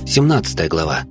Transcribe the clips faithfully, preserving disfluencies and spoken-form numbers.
Семнадцатая глава.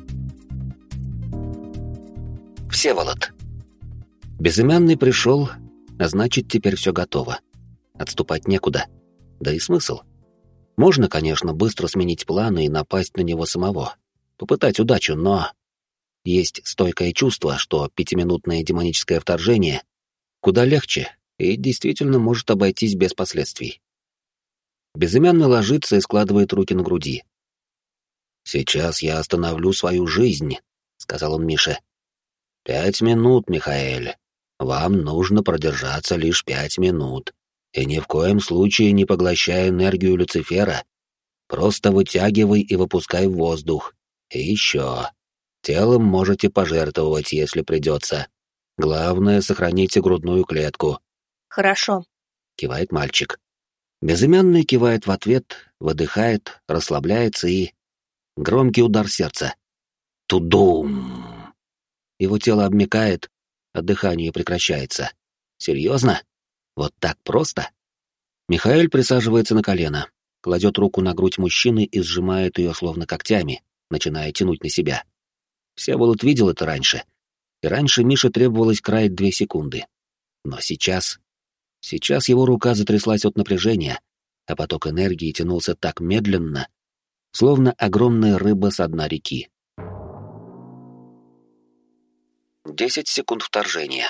Всеволод. Безымянный пришел, а значит, теперь все готово. Отступать некуда. Да и смысл. Можно, конечно, быстро сменить планы и напасть на него самого. Попытать удачу, но... Есть стойкое чувство, что пятиминутное демоническое вторжение куда легче и действительно может обойтись без последствий. Безымянный ложится и складывает руки на груди. «Сейчас я остановлю свою жизнь», — сказал он Мише. «Пять минут, Михаэль. Вам нужно продержаться лишь пять минут. И ни в коем случае не поглощай энергию Люцифера. Просто вытягивай и выпускай в воздух. И еще. Телом можете пожертвовать, если придется. Главное, сохраните грудную клетку». «Хорошо», — кивает мальчик. Безымянный кивает в ответ, выдыхает, расслабляется и... Громкий удар сердца. Тудум! Его тело обмякает, а дыхание прекращается. Серьезно? Вот так просто? Михаэль присаживается на колено, кладет руку на грудь мужчины и сжимает ее словно когтями, начиная тянуть на себя. Всеволод видел это раньше. И раньше Мише требовалось краять две секунды. Но сейчас... Сейчас его рука затряслась от напряжения, а поток энергии тянулся так медленно, словно огромная рыба со дна реки. Десять секунд вторжения.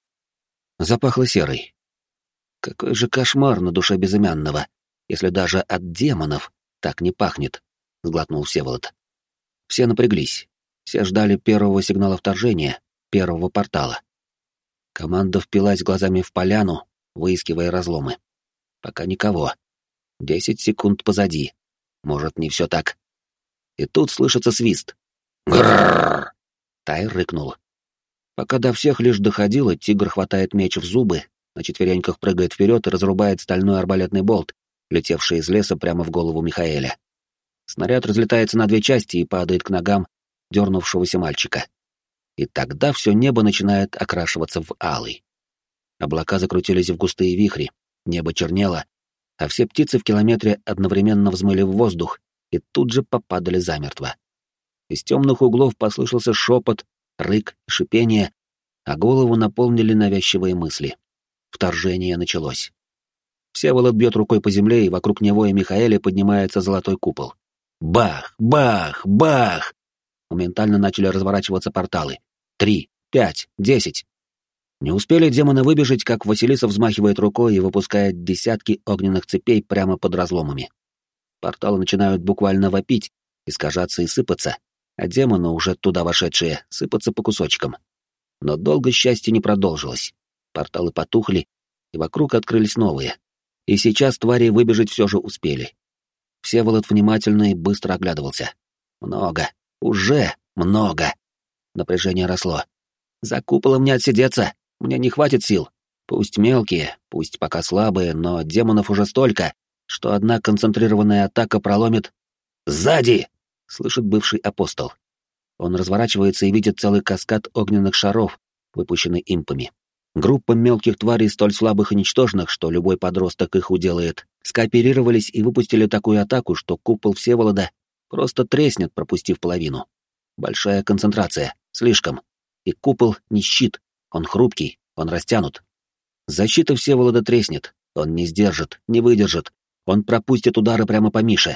Запахло серой. Какой же кошмар на душе безымянного, если даже от демонов так не пахнет, — сглотнул Всеволод. Все напряглись, все ждали первого сигнала вторжения, первого портала. Команда впилась глазами в поляну, выискивая разломы. Пока никого. Десять секунд позади. Может, не все так. И тут слышится свист. Гррррр! Тай рыкнул. Пока до всех лишь доходило, тигр хватает меч в зубы, на четвереньках прыгает вперед и разрубает стальной арбалетный болт, летевший из леса прямо в голову Михаэля. Снаряд разлетается на две части и падает к ногам дернувшегося мальчика. И тогда все небо начинает окрашиваться в алый. Облака закрутились в густые вихри, небо чернело, а все птицы в километре одновременно взмыли в воздух и тут же попадали замертво. Из темных углов послышался шепот, рык, шипение, а голову наполнили навязчивые мысли. Вторжение началось. Всеволод бьет рукой по земле, и вокруг него и Михаэля поднимается золотой купол. Бах! Бах! Бах! Моментально начали разворачиваться порталы. Три, пять, десять. Не успели демоны выбежать, как Василиса взмахивает рукой и выпускает десятки огненных цепей прямо под разломами. Порталы начинают буквально вопить, искажаться и сыпаться, а демоны, уже туда вошедшие, сыпаться по кусочкам. Но долго счастье не продолжилось. Порталы потухли, и вокруг открылись новые. И сейчас твари выбежать все же успели. Всеволод внимательно и быстро оглядывался. Много. Уже много. Напряжение росло. За куполом не отсидеться. Мне не хватит сил. Пусть мелкие, пусть пока слабые, но демонов уже столько, что одна концентрированная атака проломит... «Сзади!» — слышит бывший апостол. Он разворачивается и видит целый каскад огненных шаров, выпущенный импами. Группа мелких тварей, столь слабых и ничтожных, что любой подросток их уделает, скооперировались и выпустили такую атаку, что купол Всеволода просто треснет, пропустив половину. Большая концентрация, слишком. И купол не щит. Он хрупкий, он растянут. Защита Всеволода треснет, он не сдержит, не выдержит, он пропустит удары прямо по Мише.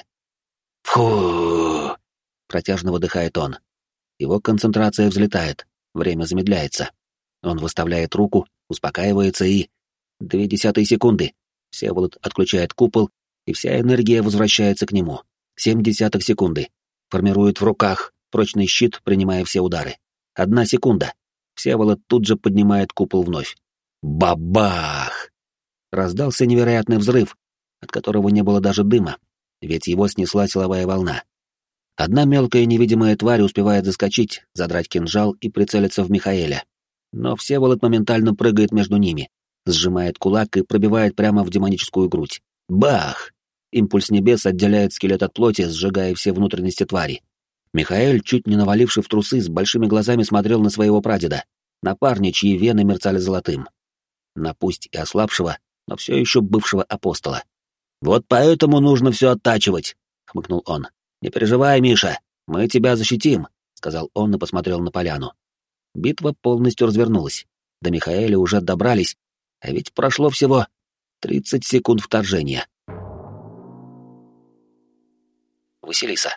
«Фу!» — протяжно выдыхает он. Его концентрация взлетает, время замедляется. Он выставляет руку, успокаивается и... Две десятые секунды. Всеволод отключает купол, и вся энергия возвращается к нему. Семь десятых секунды. Формирует в руках прочный щит, принимая все удары. Одна секунда. Всеволод тут же поднимает купол вновь. Бабах! Раздался невероятный взрыв, от которого не было даже дыма, ведь его снесла силовая волна. Одна мелкая невидимая тварь успевает заскочить, задрать кинжал и прицелиться в Михаэля. Но Всеволод моментально прыгает между ними, сжимает кулак и пробивает прямо в демоническую грудь. Бах! Импульс небес отделяет скелет от плоти, сжигая все внутренности твари. Михаэль, чуть не наваливший в трусы, с большими глазами смотрел на своего прадеда, на парня, чьи вены мерцали золотым. На пусть и ослабшего, но все еще бывшего апостола. «Вот поэтому нужно все оттачивать», — хмыкнул он. «Не переживай, Миша, «Мы тебя защитим», — сказал он и посмотрел на поляну. Битва полностью развернулась. До Михаэля уже добрались, а ведь прошло всего тридцать секунд вторжения. Василиса.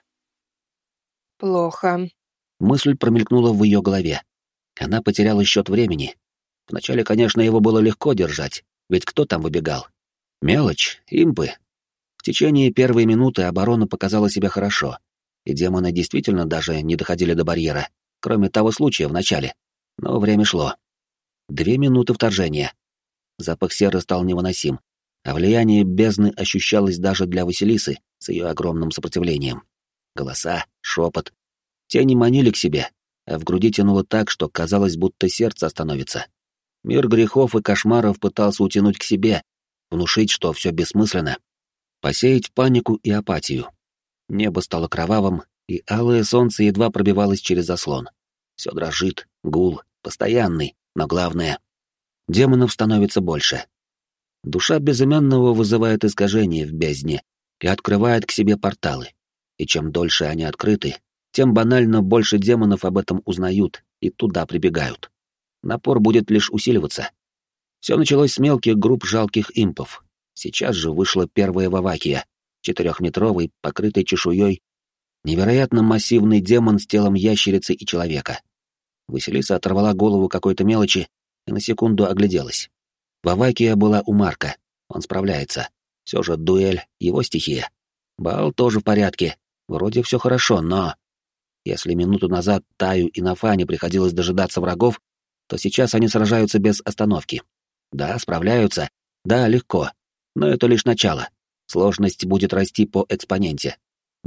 Плохо. Мысль промелькнула в ее голове. Она потеряла счет времени. Вначале, конечно, его было легко держать, ведь кто там выбегал? Мелочь, импы. В течение первой минуты оборона показала себя хорошо, и демоны действительно даже не доходили до барьера, кроме того случая в начале. Но время шло. Две минуты вторжения. Запах серы стал невыносим, а влияние бездны ощущалось даже для Василисы с ее огромным сопротивлением. Голоса, шепот. Тени манили к себе, а в груди тянуло так, что казалось, будто сердце остановится. Мир грехов и кошмаров пытался утянуть к себе, внушить, что все бессмысленно, посеять панику и апатию. Небо стало кровавым, и алое солнце едва пробивалось через заслон. Все дрожит, гул, постоянный, но главное — демонов становится больше. Душа безымянного вызывает искажения в бездне и открывает к себе порталы. И чем дольше они открыты, тем банально больше демонов об этом узнают и туда прибегают. Напор будет лишь усиливаться. Все началось с мелких групп жалких импов. Сейчас же вышла первая Вавакия, четырехметровый, покрытый чешуей, невероятно массивный демон с телом ящерицы и человека. Василиса оторвала голову какой-то мелочи и на секунду огляделась. Вавакия была у Марка, он справляется. Все же дуэль — его стихия. Баал тоже в порядке, вроде все хорошо, но... Если минуту назад Таю и Нафане приходилось дожидаться врагов, то сейчас они сражаются без остановки. Да, справляются, да, легко, но это лишь начало. Сложность будет расти по экспоненте.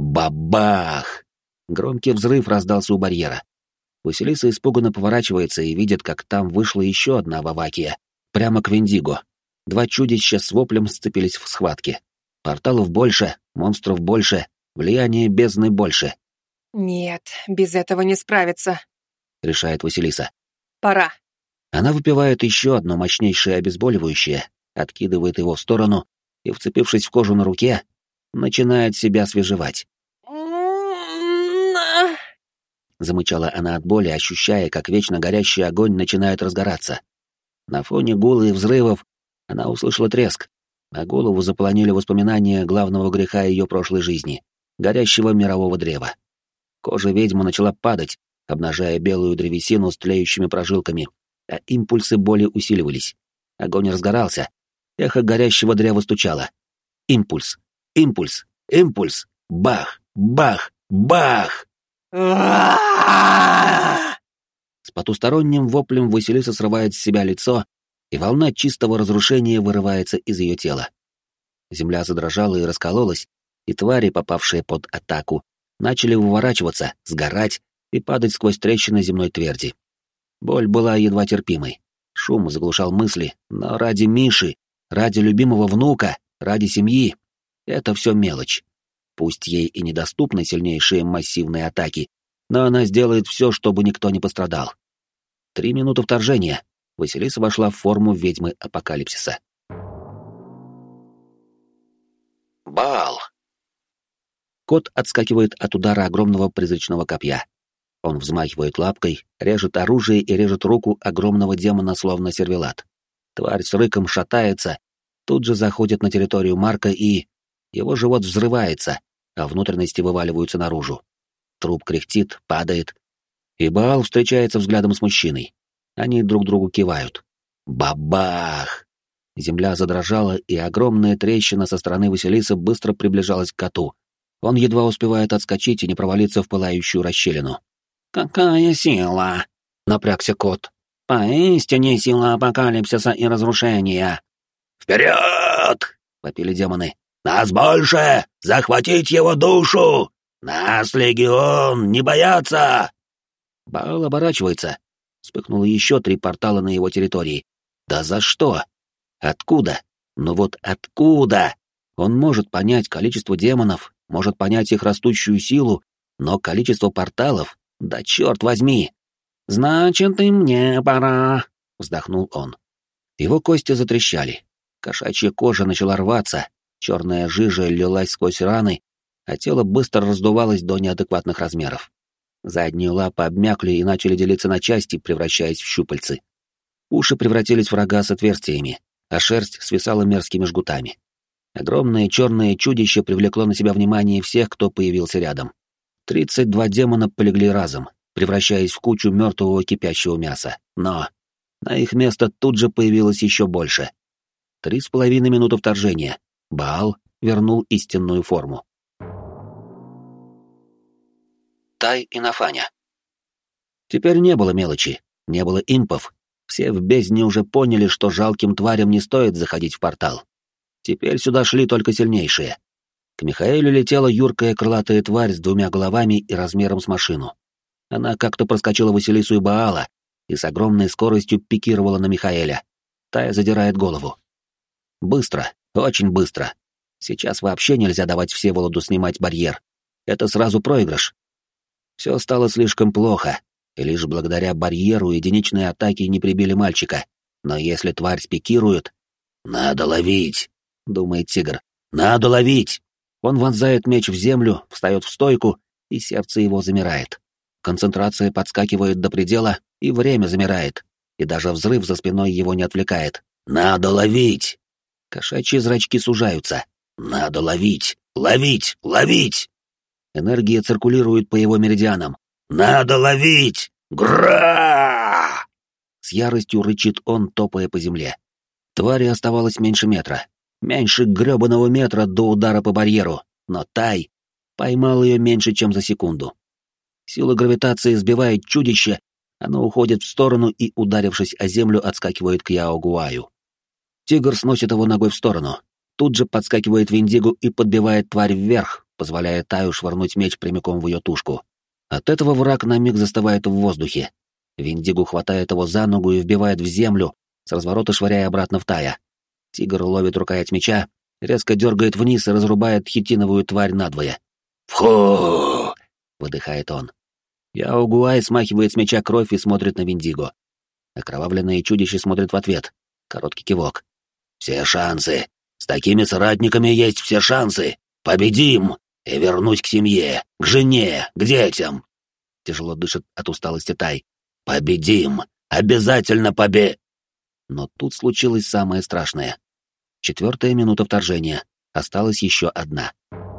Бабах! Громкий взрыв раздался у барьера. Василиса испуганно поворачивается и видит, как там вышла еще одна Вавакия, прямо к Вендиго. Два чудища с воплем сцепились в схватке. Порталов больше, монстров больше, влияние бездны больше. Нет, без этого не справиться, решает Василиса. Пора. Она выпивает еще одно мощнейшее обезболивающее, откидывает его в сторону и, вцепившись в кожу на руке, начинает себя освежевать. Замычала она от боли, ощущая, как вечно горящий огонь начинает разгораться. На фоне гула и взрывов она услышала треск, а голову заполонили воспоминания главного греха ее прошлой жизни — горящего мирового древа. Кожа ведьмы начала падать, обнажая белую древесину с тлеющими прожилками, а импульсы боли усиливались. Огонь разгорался, эхо горящего древа стучало. Импульс, импульс, импульс, бах, бах, бах! С потусторонним воплем Василиса срывает с себя лицо, и волна чистого разрушения вырывается из ее тела. Земля задрожала и раскололась, и твари, попавшие под атаку, начали выворачиваться, сгорать и падать сквозь трещины земной тверди. Боль была едва терпимой. Шум заглушал мысли, но ради Миши, ради любимого внука, ради семьи — это все мелочь. Пусть ей и недоступны сильнейшие массивные атаки, но она сделает все, чтобы никто не пострадал. Три минуты вторжения. Василиса вошла в форму ведьмы апокалипсиса. Баал. Кот отскакивает от удара огромного призрачного копья. Он взмахивает лапкой, режет оружие и режет руку огромного демона, словно сервелат. Тварь с рыком шатается, тут же заходит на территорию Марка и... Его живот взрывается, а внутренности вываливаются наружу. Труп кряхтит, падает. И Баал встречается взглядом с мужчиной. Они друг другу кивают. Бабах! Земля задрожала, и огромная трещина со стороны Василисы быстро приближалась к коту. Он едва успевает отскочить и не провалиться в пылающую расщелину. «Какая сила!» — напрягся кот. «Поистине сила апокалипсиса и разрушения!» «Вперед!» — вопили демоны. «Нас больше! Захватить его душу! Нас, легион, не бояться!» Баал оборачивается. Вспыхнуло еще три портала на его территории. Да за что? Откуда? Ну вот откуда? Он может понять количество демонов, может понять их растущую силу, но количество порталов, да черт возьми! «Значит, и мне пора!» — вздохнул он. Его кости затрещали. Кошачья кожа начала рваться, черная жижа лилась сквозь раны, а тело быстро раздувалось до неадекватных размеров. Задние лапы обмякли и начали делиться на части, превращаясь в щупальцы. Уши превратились в рога с отверстиями, а шерсть свисала мерзкими жгутами. Огромное черное чудище привлекло на себя внимание всех, кто появился рядом. Тридцать два демона полегли разом, превращаясь в кучу мертвого кипящего мяса. Но на их место тут же появилось еще больше. Три с половиной минуты вторжения. Баал вернул истинную форму. Тай и Нафаня. Теперь не было мелочи, не было импов. Все в бездне уже поняли, что жалким тварям не стоит заходить в портал. Теперь сюда шли только сильнейшие. К Михаэлю летела юркая крылатая тварь с двумя головами и размером с машину. Она как-то проскочила Василису и Баала и с огромной скоростью пикировала на Михаэля. Тая задирает голову. Быстро, очень быстро. Сейчас вообще нельзя давать Всеволоду снимать барьер. Это сразу проигрыш. Все стало слишком плохо, и лишь благодаря барьеру единичные атаки не прибили мальчика. Но если тварь спикирует... «Надо ловить!» — думает тигр. «Надо ловить!» Он вонзает меч в землю, встает в стойку, и сердце его замирает. Концентрация подскакивает до предела, и время замирает, и даже взрыв за спиной его не отвлекает. «Надо ловить!» Кошачьи зрачки сужаются. «Надо ловить! Ловить! Ловить!» Энергия циркулирует по его меридианам. «Надо ловить! Гра!» С яростью рычит он, топая по земле. Твари оставалось меньше метра. Меньше грёбаного метра до удара по барьеру. Но Тай поймал ее меньше, чем за секунду. Сила гравитации сбивает чудище, оно уходит в сторону и, ударившись о землю, отскакивает к Яо-Гуаю. Тигр сносит его ногой в сторону. Тут же подскакивает Виндигу и подбивает тварь вверх, позволяя Таю швырнуть меч прямиком в ее тушку. От этого враг на миг застывает в воздухе. Виндигу хватает его за ногу и вбивает в землю, с разворота швыряя обратно в Тая. Тигр ловит рукоять меча, резко дергает вниз и разрубает хитиновую тварь надвое. «Фу!» — выдыхает он. Яо-Гуай смахивает с меча кровь и смотрит на Виндиго. Окровавленное чудище смотрит в ответ. Короткий кивок. «Все шансы! С такими соратниками есть все шансы! Победим! И вернуть к семье, к жене, к детям!» Тяжело дышит от усталости Тай. «Победим! Обязательно побе...» Но тут случилось самое страшное. Четвертая минута вторжения. Осталась еще одна.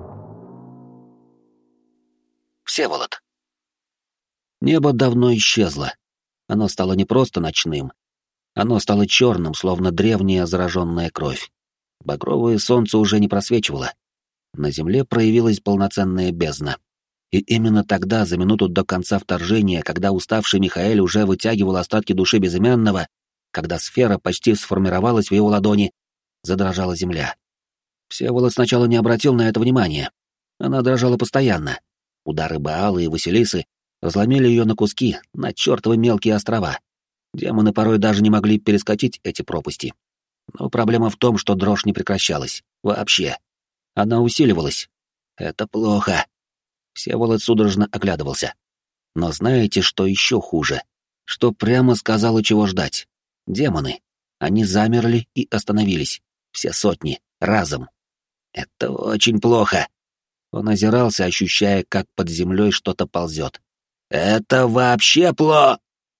Всеволод. Небо давно исчезло. Оно стало не просто ночным. Оно стало черным, словно древняя зараженная кровь. Багровое солнце уже не просвечивало. На земле проявилась полноценная бездна. И именно тогда, за минуту до конца вторжения, когда уставший Михаэль уже вытягивал остатки души безымянного, когда сфера почти сформировалась в его ладони, задрожала земля. Всеволод сначала не обратил на это внимания. Она дрожала постоянно. Удары Баала и Василисы разломили ее на куски, на чертовы мелкие острова. Демоны порой даже не могли перескочить эти пропасти. Но проблема в том, что дрожь не прекращалась. Вообще. Она усиливалась. Это плохо. Всеволод судорожно оглядывался. Но знаете, что еще хуже? Что прямо сказало, чего ждать. Демоны. Они замерли и остановились. Все сотни. Разом. Это очень плохо. Он озирался, ощущая, как под землей что-то ползет. Это вообще плохо.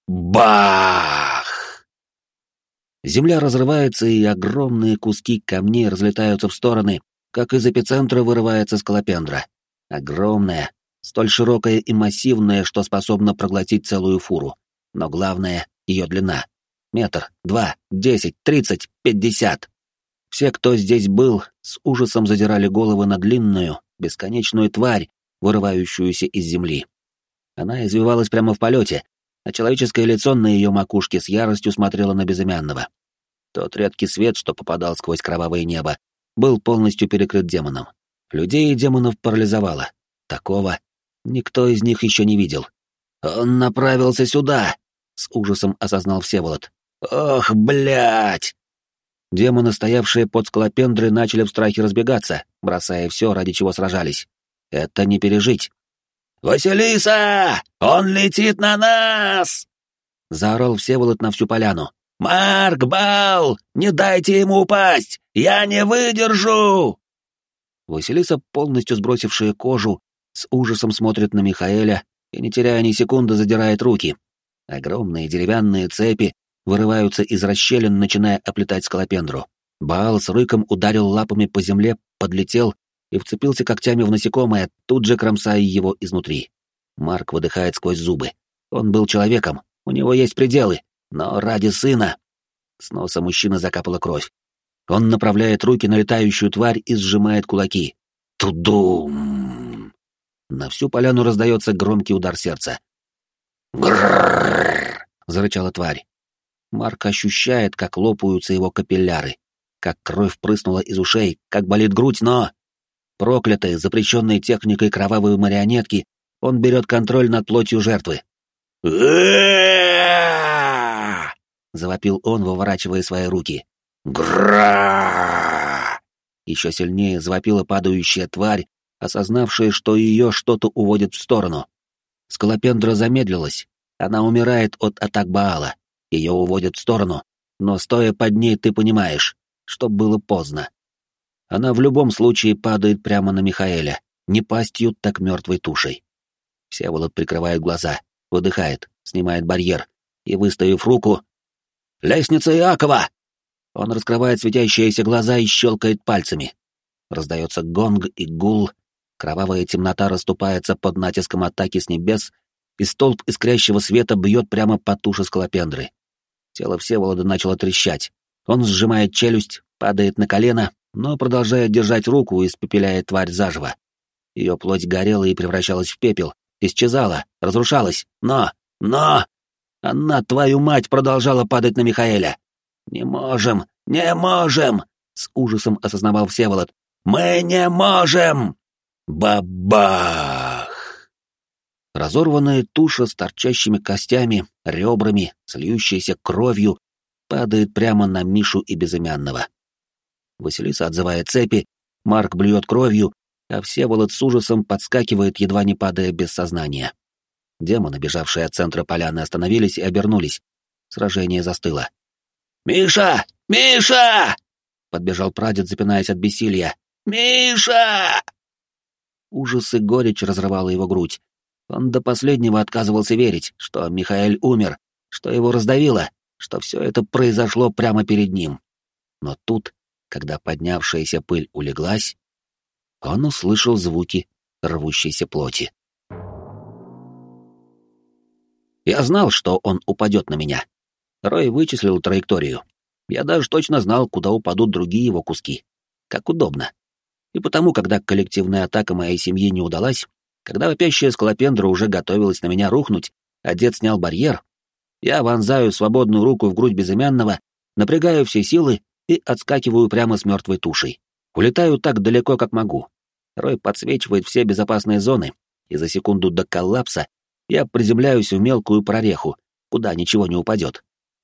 Бах! Земля разрывается, и огромные куски камней разлетаются в стороны, как из эпицентра вырывается скалопендра. Огромная, столь широкая и массивная, что способна проглотить целую фуру. Но главное — ее длина. Метр, два, десять, тридцать, пятьдесят. Все, кто здесь был, с ужасом задирали головы на длинную, бесконечную тварь, вырывающуюся из земли. Она извивалась прямо в полете, а человеческое лицо на ее макушке с яростью смотрело на безымянного. Тот редкий свет, что попадал сквозь кровавое небо, был полностью перекрыт демоном. Людей и демонов парализовало. Такого никто из них еще не видел. «Он направился сюда!» — с ужасом осознал Всеволод. «Ох, блядь!» Демоны, стоявшие под скалопендрой, начали в страхе разбегаться, бросая все, ради чего сражались. Это не пережить. «Василиса! Он летит на нас!» — заорал Всеволод на всю поляну. «Марк, Бал! Не дайте ему упасть! Я не выдержу!» Василиса, полностью сбросившая кожу, с ужасом смотрит на Михаэля и, не теряя ни секунды, задирает руки. Огромные деревянные цепи вырываются из расщелин, начиная оплетать скалопендру. Баал с рыком ударил лапами по земле, подлетел и вцепился когтями в насекомое, тут же кромсая его изнутри. Марк выдыхает сквозь зубы. Он был человеком, у него есть пределы, но ради сына... С носа мужчины закапала кровь. Он направляет руки на летающую тварь и сжимает кулаки. Тудум! На всю поляну раздается громкий удар сердца. «Грррррр!» — зарычала тварь. Марк ощущает, как лопаются его капилляры, как кровь прыснула из ушей, как болит грудь, но... Проклятый, запрещенной техникой кровавой марионетки, он берет контроль над плотью жертвы. Завопил он, выворачивая свои руки. Гра! Еще сильнее завопила падающая тварь, осознавшая, что ее что-то уводит в сторону. Скалопендра замедлилась. Она умирает от атак Баала. Ее уводят в сторону, но стоя под ней ты понимаешь, что было поздно. Она в любом случае падает прямо на Михаэля, не пастью, так мертвой тушей. Всеволод прикрывает глаза, выдыхает, снимает барьер и, выставив руку... «Лестница Иакова!» Он раскрывает светящиеся глаза и щелкает пальцами. Раздается гонг и гул, кровавая темнота расступается под натиском атаки с небес, и столб искрящего света бьет прямо по туше скалопендры. Тело Всеволода начало трещать. Он сжимает челюсть, падает на колено, но продолжает держать руку и испепеляет тварь заживо. Ее плоть горела и превращалась в пепел, исчезала, разрушалась, но... но... Она, твою мать, продолжала падать на Михаэля. «Не можем! Не можем!» — с ужасом осознавал Всеволод. «Мы не можем!» Бабах! Разорванная туша с торчащими костями, ребрами, с льющейся кровью, падает прямо на Мишу и Безымянного. Василиса отзывает цепи, Марк блюет кровью, а Всеволод с ужасом подскакивает, едва не падая без сознания. Демоны, бежавшие от центра поляны, остановились и обернулись. Сражение застыло. «Миша! Миша!» — подбежал прадед, запинаясь от бессилия. «Миша!» Ужас и горечь разрывала его грудь. Он до последнего отказывался верить, что Михаэль умер, что его раздавило, что все это произошло прямо перед ним. Но тут, когда поднявшаяся пыль улеглась, он услышал звуки рвущейся плоти. Я знал, что он упадет на меня. Рой вычислил траекторию. Я даже точно знал, куда упадут другие его куски. Как удобно. И потому, когда коллективная атака моей семьи не удалась, когда вопящая скалопендра уже готовилась на меня рухнуть, а дед снял барьер, я вонзаю свободную руку в грудь Безымянного, напрягаю все силы и отскакиваю прямо с мертвой тушей. Улетаю так далеко, как могу. Рой подсвечивает все безопасные зоны, и за секунду до коллапса я приземляюсь в мелкую прореху, куда ничего не упадет.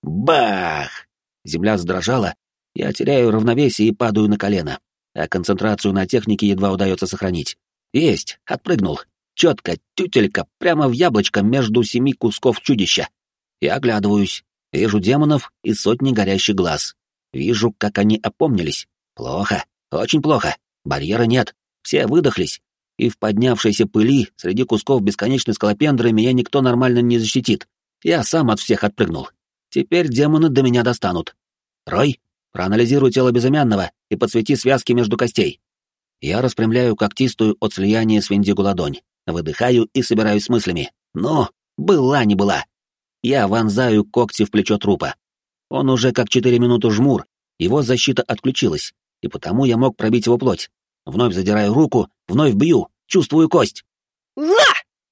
Бах! Земля задрожала, я теряю равновесие и падаю на колено, а концентрацию на технике едва удается сохранить. Есть, отпрыгнул. Четко, тютелька, прямо в яблочко между семи кусков чудища. Я оглядываюсь, вижу демонов и сотни горящих глаз. Вижу, как они опомнились. Плохо, очень плохо. Барьера нет, все выдохлись. И в поднявшейся пыли среди кусков бесконечной скалопендры меня никто нормально не защитит. Я сам от всех отпрыгнул. Теперь демоны до меня достанут. Рой, проанализируй тело Безымянного и подсвети связки между костей. Я распрямляю когтистую от слияния с Виндигу ладонь, выдыхаю и собираюсь с мыслями. Но была не была. Я вонзаю когти в плечо трупа. Он уже как четыре минуты жмур, его защита отключилась, и потому я мог пробить его плоть. Вновь задираю руку, вновь бью, чувствую кость. Ла!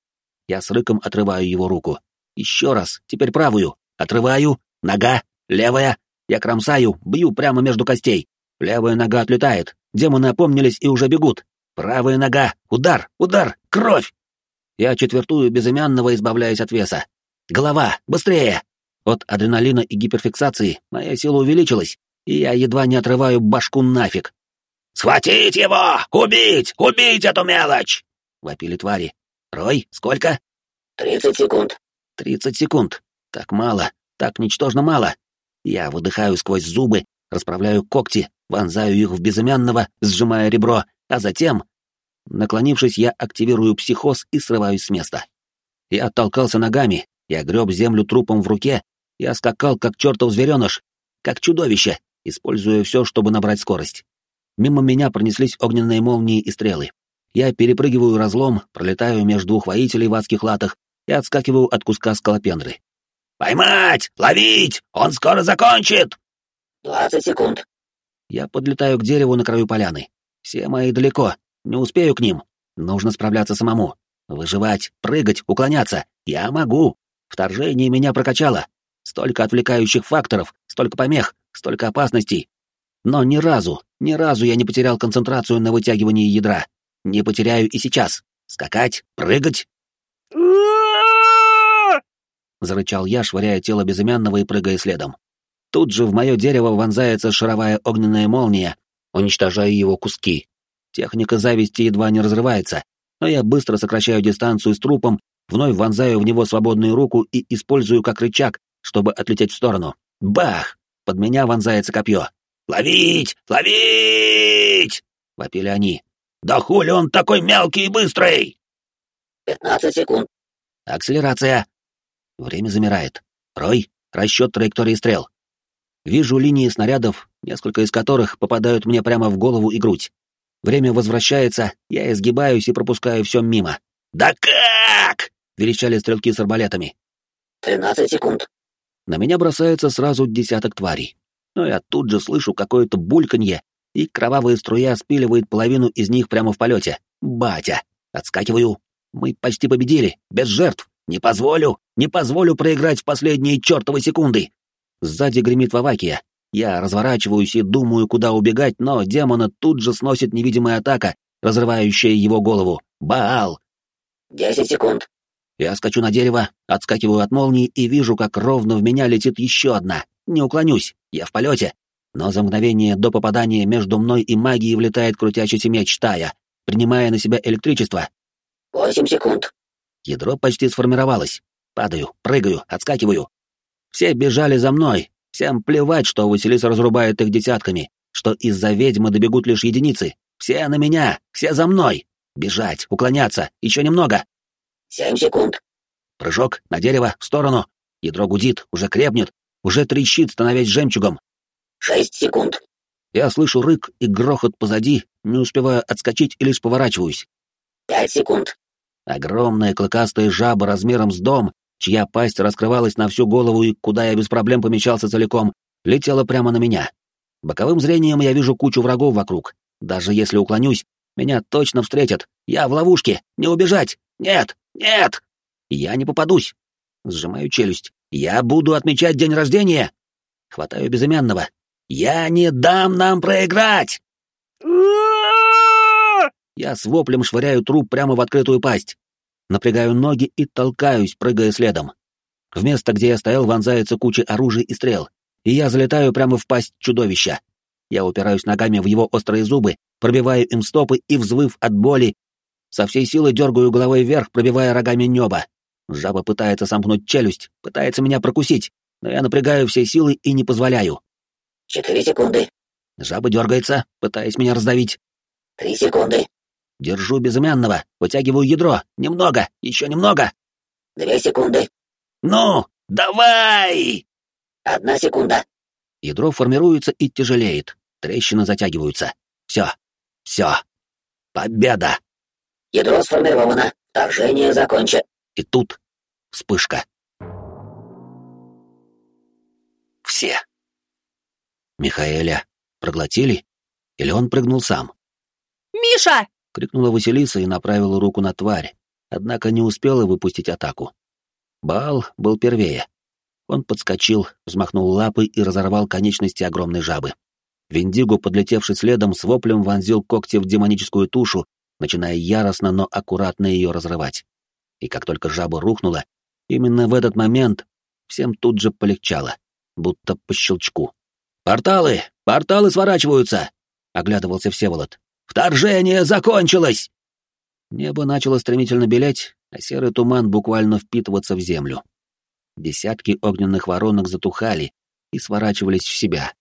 Я с рыком отрываю его руку. Еще раз, теперь правую. Отрываю, нога, левая. Я кромсаю, бью прямо между костей. Левая нога отлетает, демоны опомнились и уже бегут. Правая нога, удар, удар, кровь. Я четвертую Безымянного, избавляясь от веса. Голова, быстрее! От адреналина и гиперфиксации моя сила увеличилась, и я едва не отрываю башку нафиг. «Схватить его! Убить! Убить эту мелочь!» — вопили твари. «Рой, сколько?» «Тридцать секунд». «Тридцать секунд. Так мало, так ничтожно мало». Я выдыхаю сквозь зубы, расправляю когти, вонзаю их в Безымянного, сжимая ребро, А затем, наклонившись, я активирую психоз и срываюсь с места. Я оттолкался ногами, я греб землю трупом в руке, я скакал, как чертов звереныш, как чудовище, используя все, чтобы набрать скорость. Мимо меня пронеслись огненные молнии и стрелы. Я перепрыгиваю разлом, пролетаю между двух воителей в адских латах и отскакиваю от куска скалопендры. «Поймать! Ловить! Он скоро закончит!» «Двадцать секунд». Я подлетаю к дереву на краю поляны. Все мои далеко, не успею к ним. Нужно справляться самому. Выживать, прыгать, уклоняться. Я могу. Вторжение меня прокачало. Столько отвлекающих факторов, столько помех, столько опасностей. Но ни разу, ни разу я не потерял концентрацию на вытягивании ядра. Не потеряю и сейчас. Скакать, прыгать. Зарычал я, швыряя тело безымянного и прыгая следом. Тут же в мое дерево вонзается шаровая огненная молния, уничтожая его куски. Техника зависти едва не разрывается, но я быстро сокращаю дистанцию с трупом, вновь вонзаю в него свободную руку и использую как рычаг, чтобы отлететь в сторону. Бах! Под меня вонзается копье. «Ловить! Ловить!» — вопили они. «Да хули он такой мелкий и быстрый!» «Пятнадцать секунд». Акселерация. Время замирает. Рой, расчет траектории стрел. Вижу линии снарядов, несколько из которых попадают мне прямо в голову и грудь. Время возвращается, я изгибаюсь и пропускаю все мимо. «Да как?» — верещали стрелки с арбалетами. «тринадцать секунд». На меня бросается сразу десяток тварей. Но я тут же слышу какое-то бульканье, и кровавая струя спиливает половину из них прямо в полете. Батя! Отскакиваю. Мы почти победили, без жертв. Не позволю, не позволю проиграть в последние чертовы секунды. Сзади гремит Вавакия. Я разворачиваюсь и думаю, куда убегать, но демона тут же сносит невидимая атака, разрывающая его голову. Баал! «Десять секунд». Я скачу на дерево, отскакиваю от молнии и вижу, как ровно в меня летит еще одна. Не уклонюсь, я в полете. Но за мгновение до попадания между мной и магией влетает крутящийся меч Тая, принимая на себя электричество. «Восемь секунд». Ядро почти сформировалось. Падаю, прыгаю, отскакиваю. Все бежали за мной. Всем плевать, что Василиса разрубает их десятками, что из-за ведьмы добегут лишь единицы. Все на меня, все за мной. Бежать, уклоняться, еще немного. «Семь секунд». Прыжок на дерево, в сторону. Ядро гудит, уже крепнет, уже трещит, становясь жемчугом. «Шесть секунд». Я слышу рык и грохот позади, не успеваю отскочить и лишь поворачиваюсь. «Пять секунд». Огромная клыкастая жаба размером с дом, чья пасть раскрывалась на всю голову и куда я без проблем помещался целиком, летела прямо на меня. Боковым зрением я вижу кучу врагов вокруг. Даже если уклонюсь, меня точно встретят. Я в ловушке, не убежать. Нет, нет. Я не попадусь. Сжимаю челюсть. Я буду отмечать день рождения. Хватаю безымянного. Я не дам нам проиграть. Я с воплем швыряю труп прямо в открытую пасть. Напрягаю ноги и толкаюсь, прыгая следом. В место, где я стоял, вонзается куча оружия и стрел, и я залетаю прямо в пасть чудовища. Я упираюсь ногами в его острые зубы, пробиваю им стопы и, взвыв от боли, со всей силы дергаю головой вверх, пробивая рогами небо. Жаба пытается сомкнуть челюсть, пытается меня прокусить, но я напрягаю все силы и не позволяю. «Четыре секунды». Жаба дергается, пытаясь меня раздавить. «Три секунды». Держу безымянного, вытягиваю ядро. Немного, еще немного. «Две секунды». Ну, давай! «Одна секунда». Ядро формируется и тяжелеет. Трещины затягиваются. Все, все. Победа! «Ядро сформировано. Вторжение закончено». И тут вспышка. Все. Михаэля проглотили? Или он прыгнул сам? «Миша!» — крикнула Василиса и направила руку на тварь, однако не успела выпустить атаку. Баал был первее. Он подскочил, взмахнул лапой и разорвал конечности огромной жабы. Виндиго, подлетевший следом, с воплем вонзил когти в демоническую тушу, начиная яростно, но аккуратно ее разрывать. И как только жаба рухнула, именно в этот момент всем тут же полегчало, будто по щелчку. «Порталы! Порталы сворачиваются!» — оглядывался Всеволод. «Вторжение закончилось!» Небо начало стремительно белеть, а серый туман буквально впитываться в землю. Десятки огненных воронок затухали и сворачивались в себя.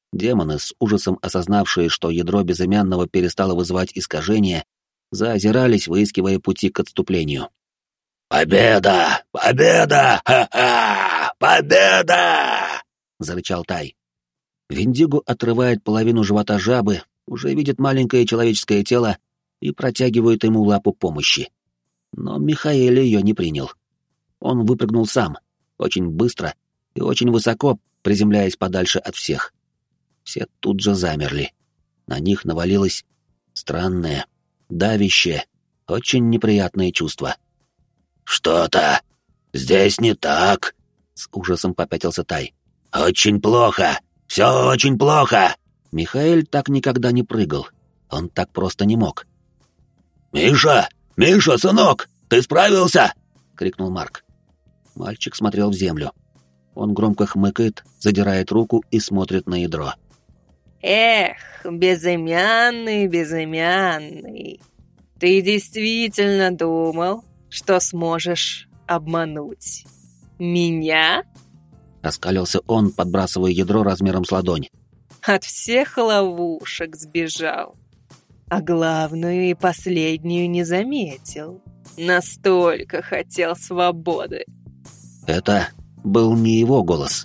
Демоны, с ужасом осознавшие, что ядро безымянного перестало вызывать искажения, заозирались, выискивая пути к отступлению. «Победа! Победа! Ха-ха! Победа!» — зарычал Тай. Виндиго отрывает половину живота жабы, уже видит маленькое человеческое тело и протягивает ему лапу помощи. Но Михаэль ее не принял. Он выпрыгнул сам, очень быстро и очень высоко, приземляясь подальше от всех. Все тут же замерли. На них навалилось странное, давящее, очень неприятное чувство. «Что-то здесь не так», — с ужасом попятился Тай. «Очень плохо! Все очень плохо!» Михаэль так никогда не прыгал. Он так просто не мог. «Миша! Миша, сынок! Ты справился?» — крикнул Марк. Мальчик смотрел в землю. Он громко хмыкает, задирает руку и смотрит на ядро. Эх, безымянный, безымянный. Ты действительно думал, что сможешь обмануть меня? Оскалился он, подбрасывая ядро размером с ладонь. От всех ловушек сбежал. А главную и последнюю не заметил. Настолько хотел свободы. Это был не его голос.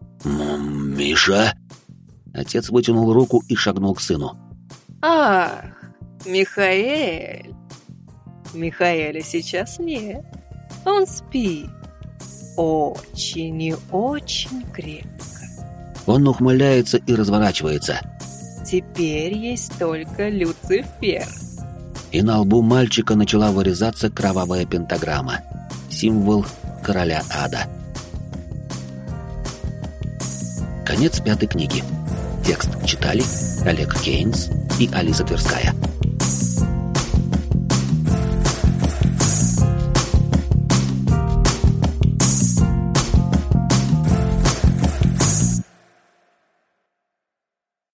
«Миша?» Отец вытянул руку и шагнул к сыну. Ах, Михаэль. Михаэля сейчас нет. Он спит. Очень и очень крепко. Он ухмыляется и разворачивается. Теперь есть только Люцифер. И на лбу мальчика начала вырезаться кровавая пентаграмма. Символ короля ада. Конец пятой книги. Текст читали Олег Кейнс и Алиса Тверская.